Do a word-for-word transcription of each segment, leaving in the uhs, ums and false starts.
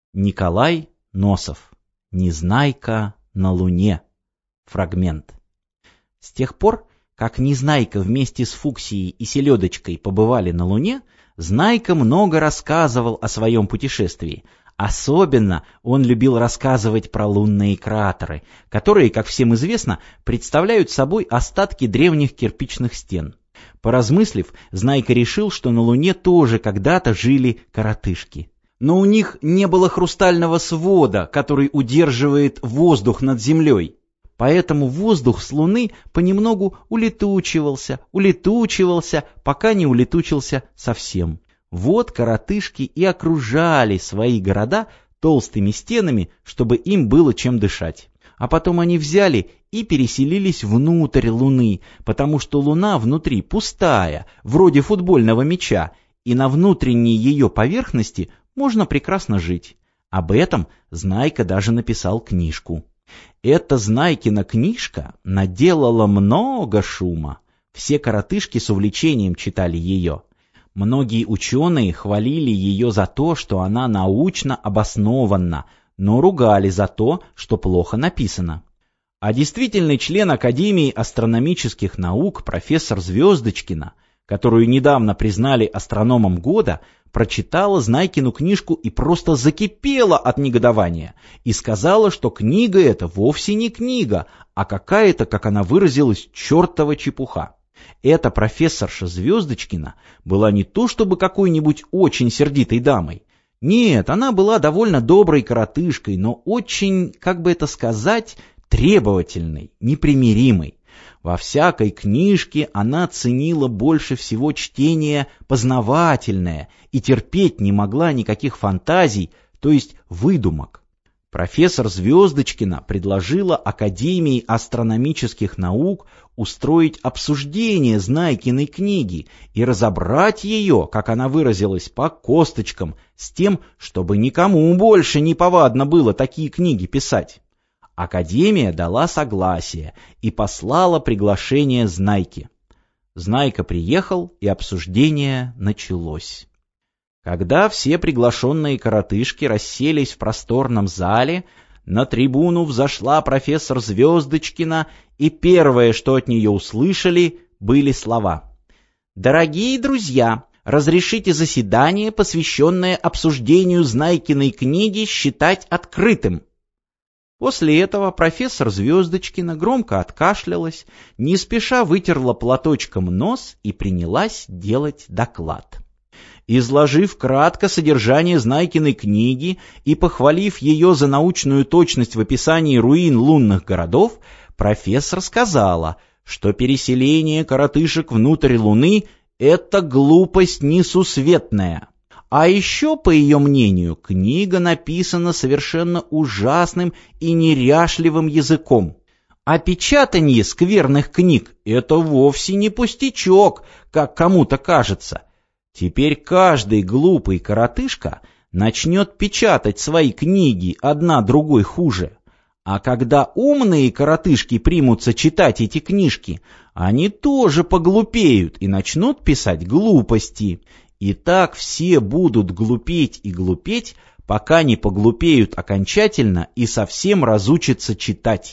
Николай Носов. Незнайка на Луне. Фрагмент. С тех пор, как Незнайка вместе с Фуксией и Селедочкой побывали на Луне, Знайка много рассказывал о своем путешествии. Особенно он любил рассказывать про лунные кратеры, которые, как всем известно, представляют собой остатки древних кирпичных стен. Поразмыслив, Знайка решил, что на Луне тоже когда-то жили коротышки. Но у них не было хрустального свода, который удерживает воздух над землей. Поэтому воздух с Луны понемногу улетучивался, улетучивался, пока не улетучился совсем. Вот коротышки и окружали свои города толстыми стенами, чтобы им было чем дышать. А потом они взяли и переселились внутрь Луны, потому что Луна внутри пустая, вроде футбольного мяча, и на внутренней ее поверхности можно прекрасно жить. Об этом Знайка даже написал книжку. Эта Знайкина книжка наделала много шума. Все коротышки с увлечением читали ее. Многие ученые хвалили ее за то, что она научно обоснованна, но ругали за то, что плохо написано. А действительный член Академии астрономических наук профессор Звездочкина, которую недавно признали астрономом года, прочитала Знайкину книжку и просто закипела от негодования и сказала, что книга эта вовсе не книга, а какая-то, как она выразилась, чертова чепуха. Эта профессорша Звездочкина была не то чтобы какой-нибудь очень сердитой дамой. Нет, она была довольно доброй коротышкой, но очень, как бы это сказать, требовательной, непримиримой. Во всякой книжке она ценила больше всего чтение познавательное и терпеть не могла никаких фантазий, то есть выдумок. Профессор Звездочкина предложила Академии астрономических наук устроить обсуждение Знайкиной книги и разобрать ее, как она выразилась, по косточкам, с тем, чтобы никому больше не повадно было такие книги писать. Академия дала согласие и послала приглашение Знайке. Знайка приехал, и обсуждение началось. Когда все приглашенные коротышки расселись в просторном зале, на трибуну взошла профессор Звездочкина, и первое, что от нее услышали, были слова: «Дорогие друзья, разрешите заседание, посвященное обсуждению Знайкиной книги, считать открытым». После этого профессор Звездочкина громко откашлялась, не спеша вытерла платочком нос и принялась делать доклад. Изложив кратко содержание Знайкиной книги и похвалив ее за научную точность в описании руин лунных городов, профессор сказала, что переселение коротышек внутрь Луны — это глупость несусветная. А еще, по ее мнению, книга написана совершенно ужасным и неряшливым языком. А печатанье скверных книг — это вовсе не пустячок, как кому-то кажется. Теперь каждый глупый коротышка начнет печатать свои книги одна другой хуже. А когда умные коротышки примутся читать эти книжки, они тоже поглупеют и начнут писать глупости. И так все будут глупеть и глупеть, пока не поглупеют окончательно и совсем разучатся читать.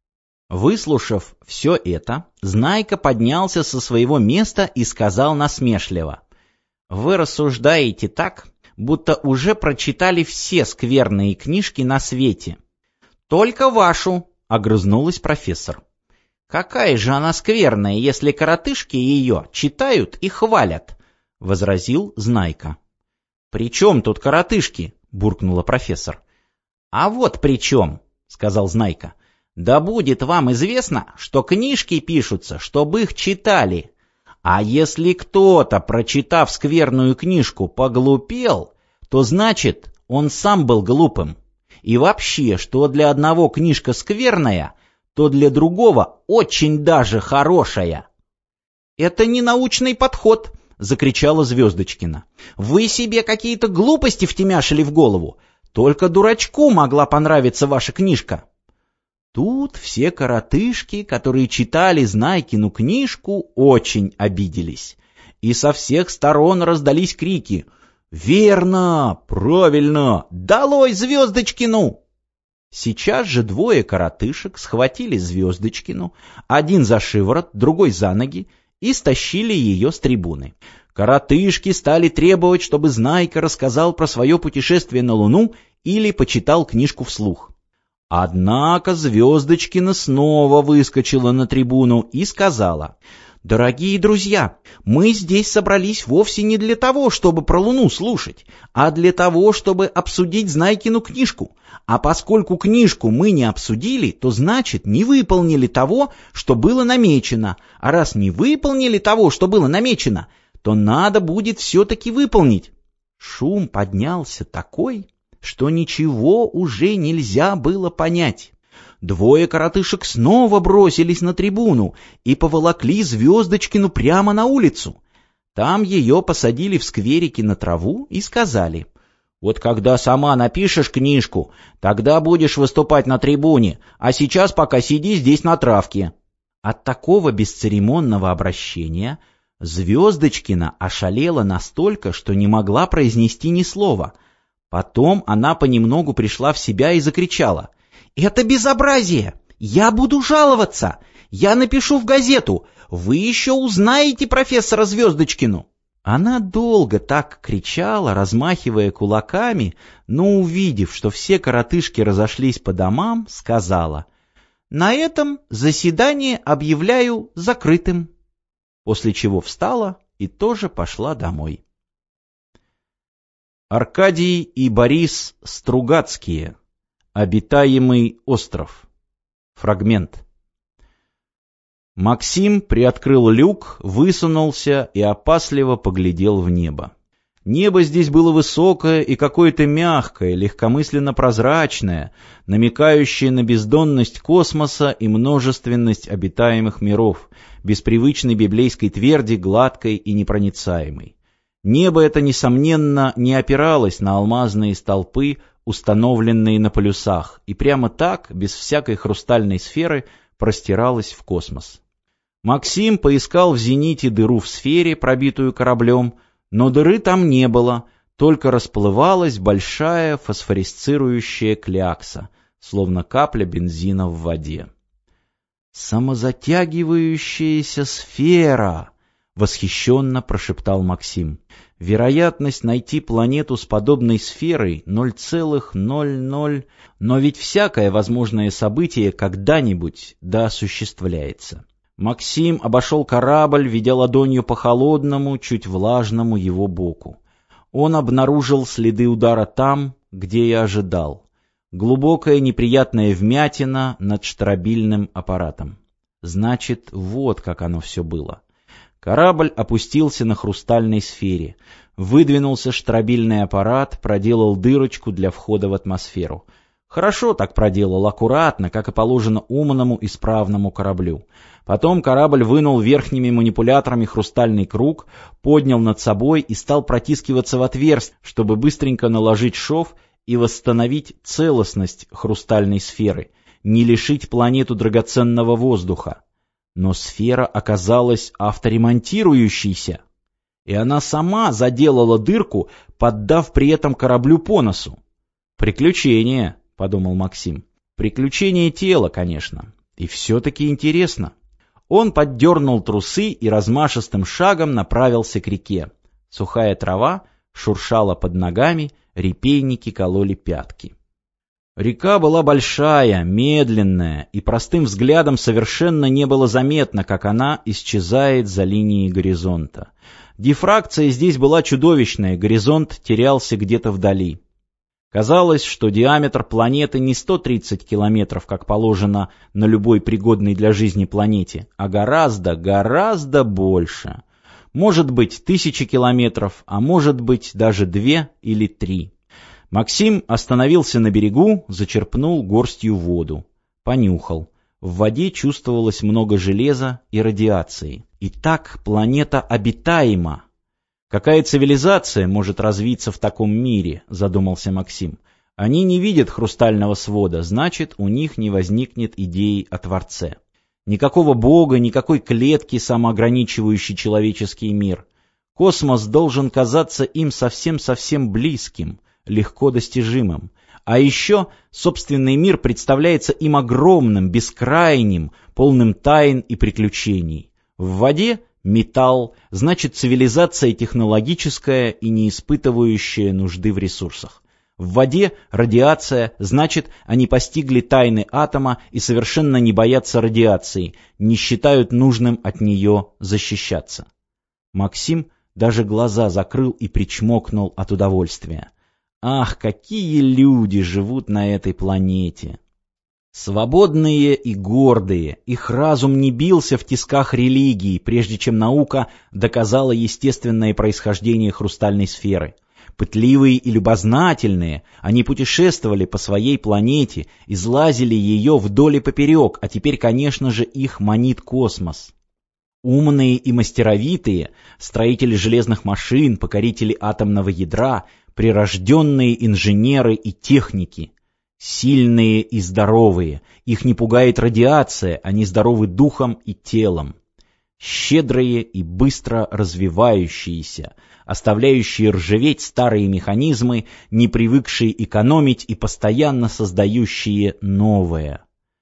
Выслушав все это, Знайка поднялся со своего места и сказал насмешливо: «Вы рассуждаете так, будто уже прочитали все скверные книжки на свете». «Только вашу», — огрызнулась профессор. «Какая же она скверная, если коротышки ее читают и хвалят?» — возразил Знайка. «При чем тут коротышки?» — буркнула профессор. «А вот при чем», — сказал Знайка. «Да будет вам известно, что книжки пишутся, чтобы их читали. А если кто-то, прочитав скверную книжку, поглупел, то значит, он сам был глупым. И вообще, что для одного книжка скверная, то для другого очень даже хорошая». «Это не научный подход», — закричала Звездочкина. «Вы себе какие-то глупости втемяшили в голову. Только дурачку могла понравиться ваша книжка». Тут все коротышки, которые читали Знайкину книжку, очень обиделись. И со всех сторон раздались крики: «Верно! Правильно! Долой Звездочкину!» Сейчас же двое коротышек схватили Звездочкину, один за шиворот, другой за ноги, и стащили ее с трибуны. Коротышки стали требовать, чтобы Знайка рассказал про свое путешествие на Луну или почитал книжку вслух. Однако Звездочкина снова выскочила на трибуну и сказала: «Дорогие друзья, мы здесь собрались вовсе не для того, чтобы про Луну слушать, а для того, чтобы обсудить Знайкину книжку. А поскольку книжку мы не обсудили, то значит не выполнили того, что было намечено. А раз не выполнили того, что было намечено, то надо будет все-таки выполнить». Шум поднялся такой, что ничего уже нельзя было понять. Двое коротышек снова бросились на трибуну и поволокли Звездочкину прямо на улицу. Там ее посадили в скверике на траву и сказали: «Вот когда сама напишешь книжку, тогда будешь выступать на трибуне, а сейчас пока сиди здесь на травке». От такого бесцеремонного обращения Звездочкина ошалела настолько, что не могла произнести ни слова. Потом она понемногу пришла в себя и закричала: «Это безобразие! Я буду жаловаться! Я напишу в газету! Вы еще узнаете профессора Звездочкину!» Она долго так кричала, размахивая кулаками, но, увидев, что все коротышки разошлись по домам, сказала: «На этом заседание объявляю закрытым», после чего встала и тоже пошла домой. Аркадий и Борис Стругацкие. Обитаемый остров. Фрагмент. Максим приоткрыл люк, высунулся и опасливо поглядел в небо. Небо здесь было высокое и какое-то мягкое, легкомысленно прозрачное, намекающее на бездонность космоса и множественность обитаемых миров, без привычной библейской тверди, гладкой и непроницаемой. Небо это, несомненно, не опиралось на алмазные столпы, установленные на полюсах, и прямо так, без всякой хрустальной сферы, простиралось в космос. Максим поискал в зените дыру в сфере, пробитую кораблем, но дыры там не было, только расплывалась большая фосфорисцирующая клякса, словно капля бензина в воде. «Самозатягивающаяся сфера!» — восхищенно прошептал Максим. «Вероятность найти планету с подобной сферой ноль целых ноль ноль, но ведь всякое возможное событие когда-нибудь да осуществляется». Максим обошел корабль, ведя ладонью по холодному, чуть влажному его боку. Он обнаружил следы удара там, где и ожидал. Глубокая неприятная вмятина над штробильным аппаратом. Значит, вот как оно все было. Корабль опустился на хрустальной сфере. Выдвинулся штробильный аппарат, проделал дырочку для входа в атмосферу. Хорошо так проделал, аккуратно, как и положено умному, исправному кораблю. Потом корабль вынул верхними манипуляторами хрустальный круг, поднял над собой и стал протискиваться в отверстие, чтобы быстренько наложить шов и восстановить целостность хрустальной сферы, не лишить планету драгоценного воздуха. Но сфера оказалась авторемонтирующейся, и она сама заделала дырку, поддав при этом кораблю по носу. «Приключение», — подумал Максим. «Приключение тела, конечно. И все-таки интересно». Он поддернул трусы и размашистым шагом направился к реке. Сухая трава шуршала под ногами, репейники кололи пятки. Река была большая, медленная, и простым взглядом совершенно не было заметно, как она исчезает за линией горизонта. Дифракция здесь была чудовищная, горизонт терялся где-то вдали. Казалось, что диаметр планеты не сто тридцать километров, как положено на любой пригодной для жизни планете, а гораздо, гораздо больше. Может быть, тысячи километров, а может быть, даже две или три. Максим остановился на берегу, зачерпнул горстью воду. Понюхал. В воде чувствовалось много железа и радиации. Итак, планета обитаема. Какая цивилизация может развиться в таком мире, задумался Максим. Они не видят хрустального свода, значит, у них не возникнет идеи о Творце. Никакого бога, никакой клетки, самоограничивающей человеческий мир. Космос должен казаться им совсем-совсем близким, легко достижимым. А еще собственный мир представляется им огромным, бескрайним, полным тайн и приключений. В воде металл, значит цивилизация технологическая и не испытывающая нужды в ресурсах. В воде радиация, значит они постигли тайны атома и совершенно не боятся радиации, не считают нужным от нее защищаться. Максим даже глаза закрыл и причмокнул от удовольствия. Ах, какие люди живут на этой планете! Свободные и гордые, их разум не бился в тисках религии, прежде чем наука доказала естественное происхождение хрустальной сферы. Пытливые и любознательные, они путешествовали по своей планете, излазили ее вдоль и поперек, а теперь, конечно же, их манит космос. Умные и мастеровитые, строители железных машин, покорители атомного ядра, прирожденные инженеры и техники. Сильные и здоровые, их не пугает радиация, они здоровы духом и телом. Щедрые и быстро развивающиеся, оставляющие ржаветь старые механизмы, не привыкшие экономить и постоянно создающие новое.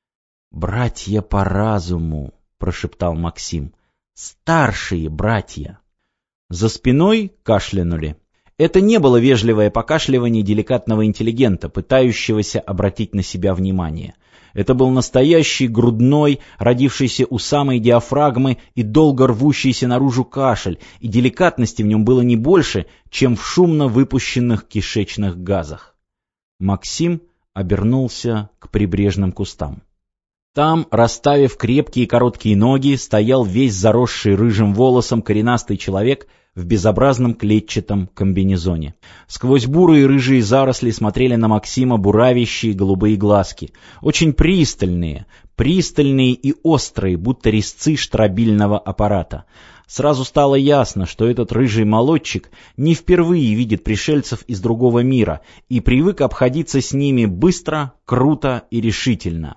«Братья по разуму», — прошептал Максим, — «старшие братья». За спиной кашлянули. Это не было вежливое покашливание деликатного интеллигента, пытающегося обратить на себя внимание. Это был настоящий грудной, родившийся у самой диафрагмы и долго рвущийся наружу кашель, и деликатности в нем было не больше, чем в шумно выпущенных кишечных газах. Максим обернулся к прибрежным кустам. Там, расставив крепкие короткие ноги, стоял весь заросший рыжим волосом коренастый человек в безобразном клетчатом комбинезоне. Сквозь бурые рыжие заросли смотрели на Максима буравящие голубые глазки, очень пристальные, пристальные и острые, будто резцы штробильного аппарата. Сразу стало ясно, что этот рыжий молодчик не впервые видит пришельцев из другого мира и привык обходиться с ними быстро, круто и решительно.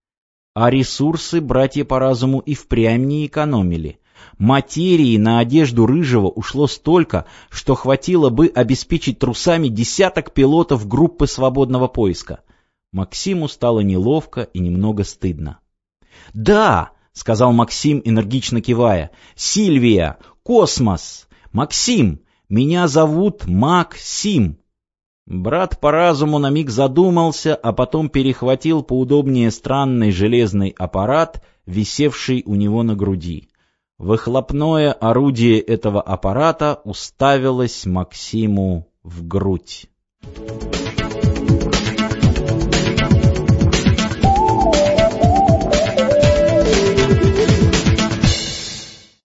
А ресурсы братья по разуму и впрямь не экономили. Материи на одежду рыжего ушло столько, что хватило бы обеспечить трусами десяток пилотов группы свободного поиска. Максиму стало неловко и немного стыдно. «Да!» — сказал Максим, энергично кивая. «Сильвия! Космос! Максим! Меня зовут Максим!» Брат по разуму на миг задумался, а потом перехватил поудобнее странный железный аппарат, висевший у него на груди. Выхлопное орудие этого аппарата уставилось Максиму в грудь.